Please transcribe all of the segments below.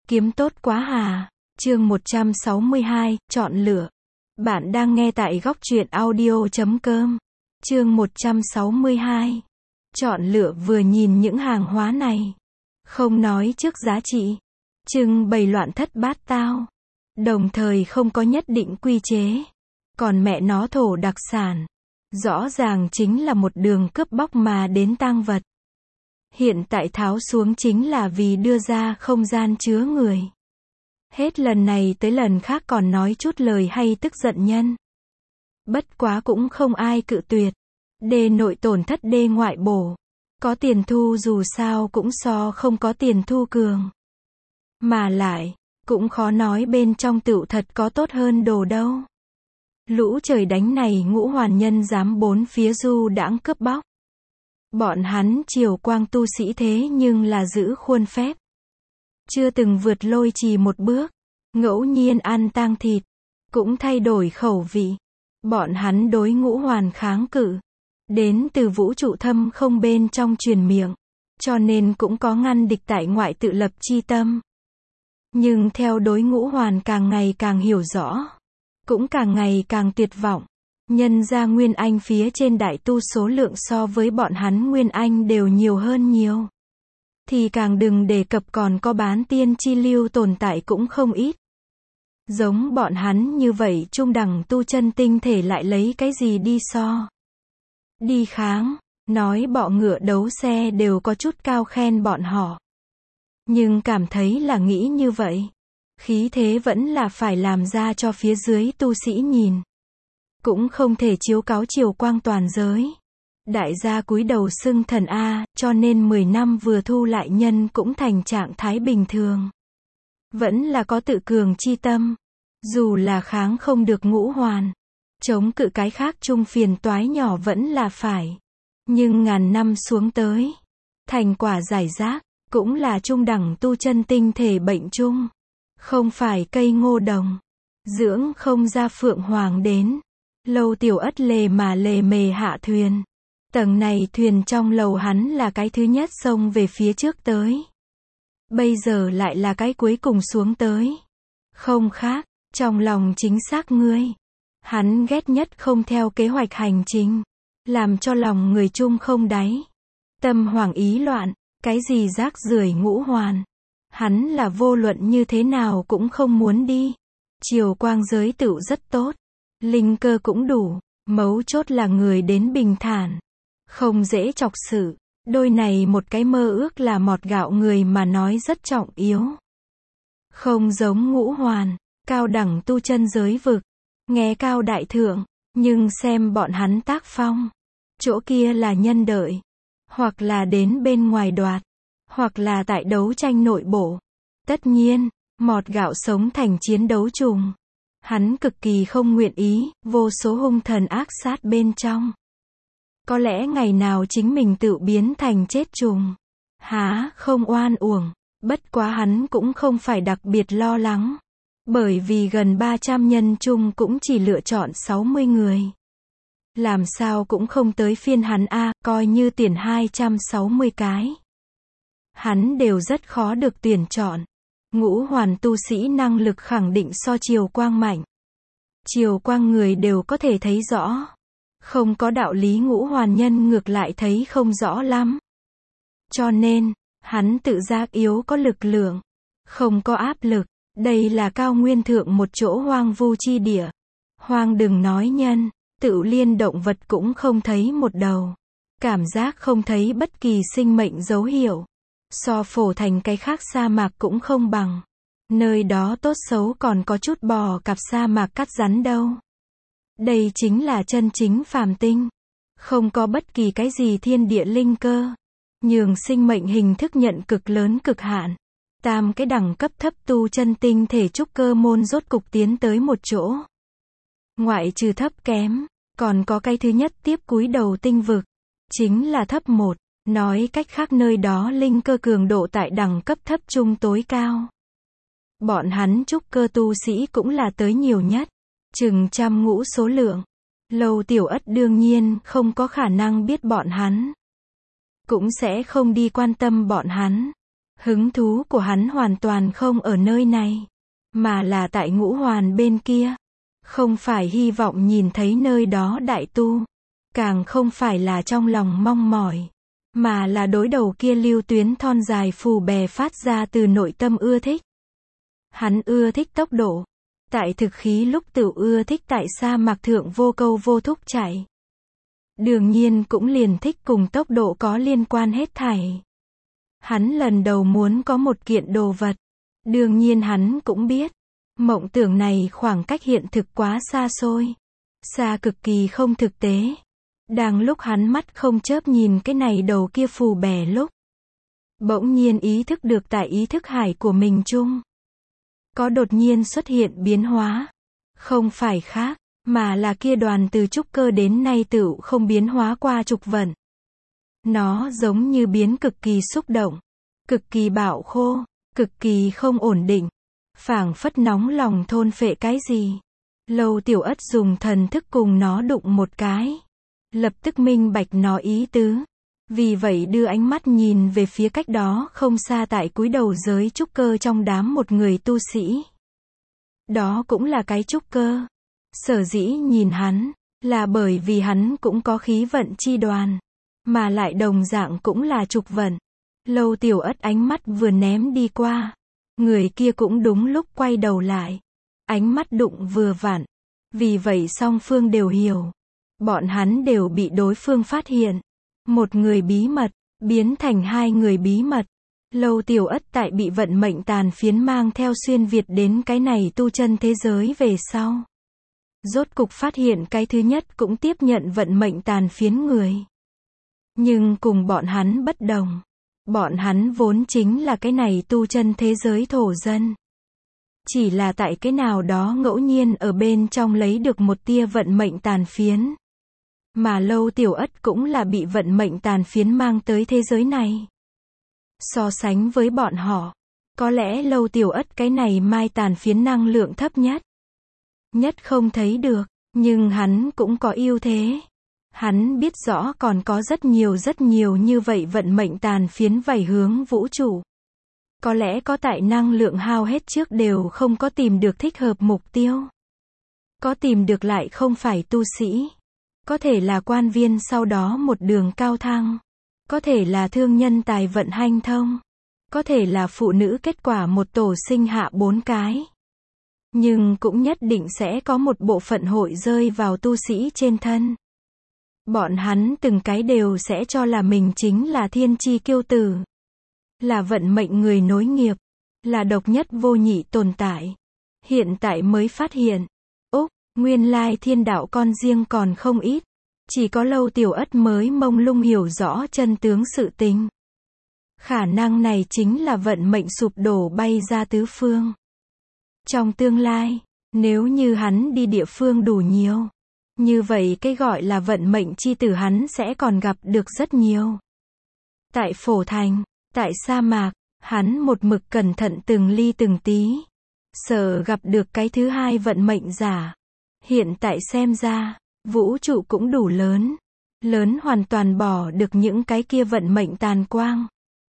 Kiếm tốt quá hà. Chương 162, chọn lựa. Bạn đang nghe tại góc truyện audio.com. Chương 162. Chọn lựa. Vừa nhìn những hàng hóa này, không nói trước giá trị, trưng bày loạn thất bát tao, đồng thời không có nhất định quy chế. Còn mẹ nó thổ đặc sản, rõ ràng chính là một đường cướp bóc mà đến tang vật. Hiện tại tháo xuống chính là vì đưa ra không gian chứa người. Hết lần này tới lần khác còn nói chút lời hay tức giận nhân. Bất quá cũng không ai cự tuyệt. Đê nội tổn thất đê ngoại bổ. Có tiền thu dù sao cũng so không có tiền thu cường. Mà lại, cũng khó nói bên trong tựu thật có tốt hơn đồ đâu. Lũ trời đánh này ngũ hoàn nhân dám bốn phía du đãng cướp bóc. Bọn hắn triều quang tu sĩ thế nhưng là giữ khuôn phép. Chưa từng vượt lôi trì một bước. Ngẫu nhiên ăn tang thịt. Cũng thay đổi khẩu vị. Bọn hắn đối ngũ hoàn kháng cự. Đến từ vũ trụ thâm không bên trong truyền miệng. Cho nên cũng có ngăn địch tại ngoại tự lập chi tâm. Nhưng theo đối ngũ hoàn càng ngày càng hiểu rõ. Cũng càng ngày càng tuyệt vọng. Nhân ra Nguyên Anh phía trên đại tu số lượng so với bọn hắn Nguyên Anh đều nhiều hơn nhiều. Thì càng đừng đề cập còn có bán tiên chi lưu tồn tại cũng không ít. Giống bọn hắn như vậy trung đẳng tu chân tinh thể lại lấy cái gì đi so. Đi kháng, nói bọ ngựa đấu xe đều có chút cao khen bọn họ. Nhưng cảm thấy là nghĩ như vậy. Khí thế vẫn là phải làm ra cho phía dưới tu sĩ nhìn. Cũng không thể chiếu cáo triều quang toàn giới. Đại gia cúi đầu xưng thần A, cho nên 10 năm vừa thu lại nhân cũng thành trạng thái bình thường. Vẫn là có tự cường chi tâm. Dù là kháng không được ngũ hoàn. Chống cự cái khác chung phiền toái nhỏ vẫn là phải. Nhưng ngàn năm xuống tới. Thành quả giải rác, cũng là trung đẳng tu chân tinh thể bệnh chung. Không phải cây ngô đồng. Dưỡng không ra phượng hoàng đến. Lâu tiểu ất lề mà lề mề hạ thuyền. Tầng này thuyền trong lầu hắn là cái thứ nhất xông về phía trước tới. Bây giờ lại là cái cuối cùng xuống tới. Không khác, trong lòng chính xác ngươi. Hắn ghét nhất không theo kế hoạch hành trình. Làm cho lòng người chung không đáy. Tâm hoảng ý loạn, cái gì rác rưởi ngũ hoàn. Hắn là vô luận như thế nào cũng không muốn đi. Chiều quang giới tựu rất tốt. Linh cơ cũng đủ, mấu chốt là người đến bình thản. Không dễ chọc sự, đôi này một cái mơ ước là mọt gạo người mà nói rất trọng yếu. Không giống ngũ hoàn, cao đẳng tu chân giới vực, nghe cao đại thượng, nhưng xem bọn hắn tác phong. Chỗ kia là nhân đợi, hoặc là đến bên ngoài đoạt, hoặc là tại đấu tranh nội bộ. Tất nhiên, mọt gạo sống thành chiến đấu trùng. Hắn cực kỳ không nguyện ý, vô số hung thần ác sát bên trong. Có lẽ ngày nào chính mình tự biến thành chết trùng. Há, không oan uổng. Bất quá hắn cũng không phải đặc biệt lo lắng. Bởi vì gần 300 nhân chung cũng chỉ lựa chọn 60 người. Làm sao cũng không tới phiên hắn a, coi như tuyển 260 cái. Hắn đều rất khó được tuyển chọn. Ngũ hoàn tu sĩ năng lực khẳng định so triều quang mạnh. Triều quang người đều có thể thấy rõ. Không có đạo lý ngũ hoàn nhân ngược lại thấy không rõ lắm. Cho nên, hắn tự giác yếu có lực lượng. Không có áp lực. Đây là cao nguyên thượng một chỗ hoang vu chi địa. Hoang đừng nói nhân, tự liên động vật cũng không thấy một đầu. Cảm giác không thấy bất kỳ sinh mệnh dấu hiệu. So phổ thành cái khác sa mạc cũng không bằng. Nơi đó tốt xấu còn có chút bò cặp sa mạc cắt rắn đâu. Đây chính là chân chính phàm tinh. Không có bất kỳ cái gì thiên địa linh cơ. Nhường sinh mệnh hình thức nhận cực lớn cực hạn. Tam cái đẳng cấp thấp tu chân tinh thể trúc cơ môn rốt cục tiến tới một chỗ. Ngoại trừ thấp kém, còn có cái thứ nhất tiếp cúi đầu tinh vực. Chính là thấp một. Nói cách khác nơi đó linh cơ cường độ tại đẳng cấp thấp trung tối cao. Bọn hắn trúc cơ tu sĩ cũng là tới nhiều nhất. Chừng trăm ngũ số lượng. Lâu tiểu ất đương nhiên không có khả năng biết bọn hắn. Cũng sẽ không đi quan tâm bọn hắn. Hứng thú của hắn hoàn toàn không ở nơi này, mà là tại ngũ hoàn bên kia. Không phải hy vọng nhìn thấy nơi đó đại tu, càng không phải là trong lòng mong mỏi, mà là đối đầu kia lưu tuyến thon dài phù bè phát ra từ nội tâm ưa thích. Hắn ưa thích tốc độ, tại thực khí lúc tựu ưa thích tại sa mạc thượng vô câu vô thúc chạy. Đương nhiên cũng liền thích cùng tốc độ có liên quan hết thảy. Hắn lần đầu muốn có một kiện đồ vật. Đương nhiên hắn cũng biết, mộng tưởng này khoảng cách hiện thực quá xa xôi, xa cực kỳ không thực tế. Đang lúc hắn mắt không chớp nhìn cái này đầu kia phù bè lúc, bỗng nhiên ý thức được tại ý thức hải của mình chung, có đột nhiên xuất hiện biến hóa. Không phải khác, mà là kia đoàn từ trúc cơ đến nay tựu không biến hóa qua trục vận. Nó giống như biến cực kỳ xúc động, cực kỳ bạo khô, cực kỳ không ổn định, phảng phất nóng lòng thôn phệ cái gì. Lâu Tiểu Ất dùng thần thức cùng nó đụng một cái, lập tức minh bạch nó ý tứ. Vì vậy đưa ánh mắt nhìn về phía cách đó không xa tại cúi đầu giới trúc cơ trong đám một người tu sĩ. Đó cũng là cái trúc cơ. Sở dĩ nhìn hắn, là bởi vì hắn cũng có khí vận chi đoàn, mà lại đồng dạng cũng là trục vận. Lâu Tiểu Ất ánh mắt vừa ném đi qua, người kia cũng đúng lúc quay đầu lại. Ánh mắt đụng vừa vặn. Vì vậy song phương đều hiểu. Bọn hắn đều bị đối phương phát hiện. Một người bí mật, biến thành hai người bí mật. Lâu Tiểu Ất tại bị vận mệnh tàn phiến mang theo xuyên Việt đến cái này tu chân thế giới về sau. Rốt cục phát hiện cái thứ nhất cũng tiếp nhận vận mệnh tàn phiến người. Nhưng cùng bọn hắn bất đồng. Bọn hắn vốn chính là cái này tu chân thế giới thổ dân. Chỉ là tại cái nào đó ngẫu nhiên ở bên trong lấy được một tia vận mệnh tàn phiến. Mà Lâu Tiểu Ất cũng là bị vận mệnh tàn phiến mang tới thế giới này. So sánh với bọn họ, có lẽ Lâu Tiểu Ất cái này mai tàn phiến năng lượng thấp nhất. Nhất không thấy được, nhưng hắn cũng có ưu thế. Hắn biết rõ còn có rất nhiều như vậy vận mệnh tàn phiến vảy hướng vũ trụ. Có lẽ có tại năng lượng hao hết trước đều không có tìm được thích hợp mục tiêu. Có tìm được lại không phải tu sĩ. Có thể là quan viên sau đó một đường cao thăng. Có thể là thương nhân tài vận hanh thông. Có thể là phụ nữ kết quả một tổ sinh hạ 4 cái. Nhưng cũng nhất định sẽ có một bộ phận hội rơi vào tu sĩ trên thân. Bọn hắn từng cái đều sẽ cho là mình chính là thiên chi kiêu tử. Là vận mệnh người nối nghiệp. Là độc nhất vô nhị tồn tại. Hiện tại mới phát hiện. Nguyên lai thiên đạo con riêng còn không ít. Chỉ có Lâu Tiểu Ất mới mông lung hiểu rõ chân tướng sự tình. Khả năng này chính là vận mệnh sụp đổ bay ra tứ phương. Trong tương lai, nếu như hắn đi địa phương đủ nhiều, như vậy cái gọi là vận mệnh chi tử hắn sẽ còn gặp được rất nhiều. Tại phổ thành, tại sa mạc, hắn một mực cẩn thận từng ly từng tí. Sợ gặp được cái thứ hai vận mệnh giả. Hiện tại xem ra, vũ trụ cũng đủ lớn. Lớn hoàn toàn bỏ được những cái kia vận mệnh tàn quang.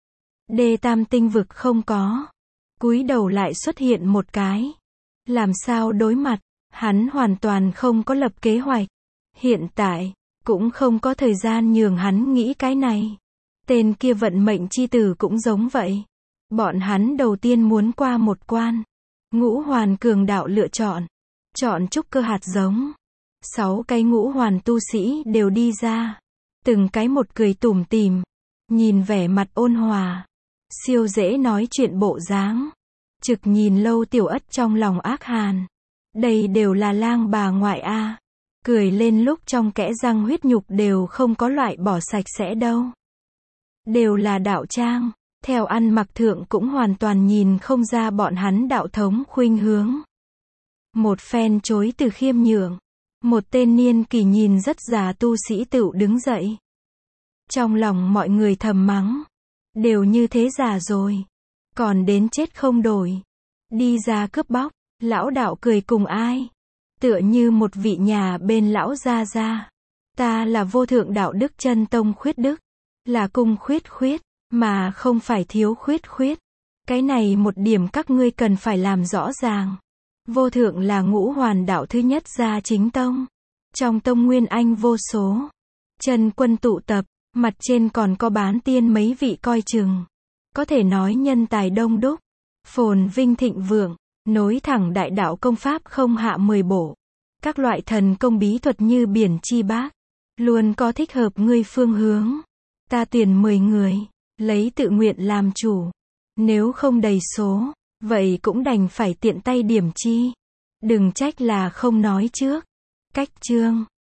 Đê tam tinh vực không có. Cúi đầu lại xuất hiện một cái. Làm sao đối mặt, hắn hoàn toàn không có lập kế hoạch. Hiện tại, cũng không có thời gian nhường hắn nghĩ cái này. Tên kia vận mệnh chi tử cũng giống vậy. Bọn hắn đầu tiên muốn qua một quan. Ngũ hoàn cường đạo lựa chọn. Chọn trúc cơ hạt giống. 6 cái ngũ hoàn tu sĩ đều đi ra. Từng cái một cười tủm tỉm. Nhìn vẻ mặt ôn hòa. Siêu dễ nói chuyện bộ dáng. Trực nhìn Lâu Tiểu Ất trong lòng ác hàn. Đây đều là lang bà ngoại a. Cười lên lúc trong kẽ răng huyết nhục đều không có loại bỏ sạch sẽ đâu. Đều là đạo trang. Theo ăn mặc thượng cũng hoàn toàn nhìn không ra bọn hắn đạo thống khuynh hướng. Một phen chối từ khiêm nhượng. Một tên niên kỳ nhìn rất già tu sĩ tựu đứng dậy. Trong lòng mọi người thầm mắng. Đều như thế già rồi. Còn đến chết không đổi. Đi ra cướp bóc. Lão đạo cười cùng ai. Tựa như một vị nhà bên lão gia gia. Ta là vô thượng đạo đức chân tông khuyết đức. Là cung khuyết khuyết. Mà không phải thiếu khuyết khuyết. Cái này một điểm các ngươi cần phải làm rõ ràng. Vô thượng là ngũ hoàn đạo thứ nhất gia chính tông. Trong tông nguyên anh vô số. Chân quân tụ tập, mặt trên còn có bán tiên mấy vị coi chừng. Có thể nói nhân tài đông đúc. Phồn vinh thịnh vượng, nối thẳng đại đạo công pháp không hạ 10 bộ. Các loại thần công bí thuật như biển chi bác. Luôn có thích hợp ngươi phương hướng. Ta tuyển 10 người, lấy tự nguyện làm chủ. Nếu không đầy số, vậy cũng đành phải tiện tay điểm chi. Đừng trách là không nói trước. Cách chương